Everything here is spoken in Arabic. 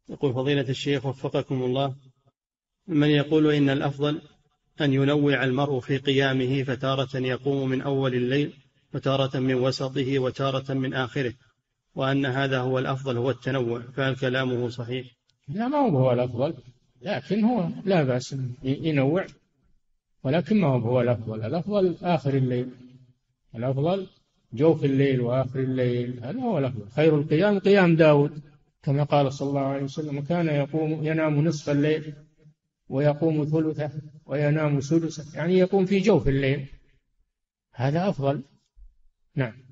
يقول فضيلة الشيخ وفقكم الله، من يقول إن الأفضل أن ينوع المرء في قيامه، فتارة يقوم من أول الليل وتارة من وسطه وتارة من آخره، وأن هذا هو الأفضل، هو التنوع، فهل كلامه صحيح؟ لا، ما هو الأفضل، لكن هو لا بأس ينوع، ولكن ما هو الأفضل. الأفضل آخر الليل، الأفضل جوف الليل وآخر الليل، هذا هو الأفضل. خير القيام قيام داود، كما قال صلى الله عليه وسلم: كان ينام نصف الليل ويقوم ثلثه وينام سدسه، يعني يقوم في جوف الليل، هذا أفضل. نعم.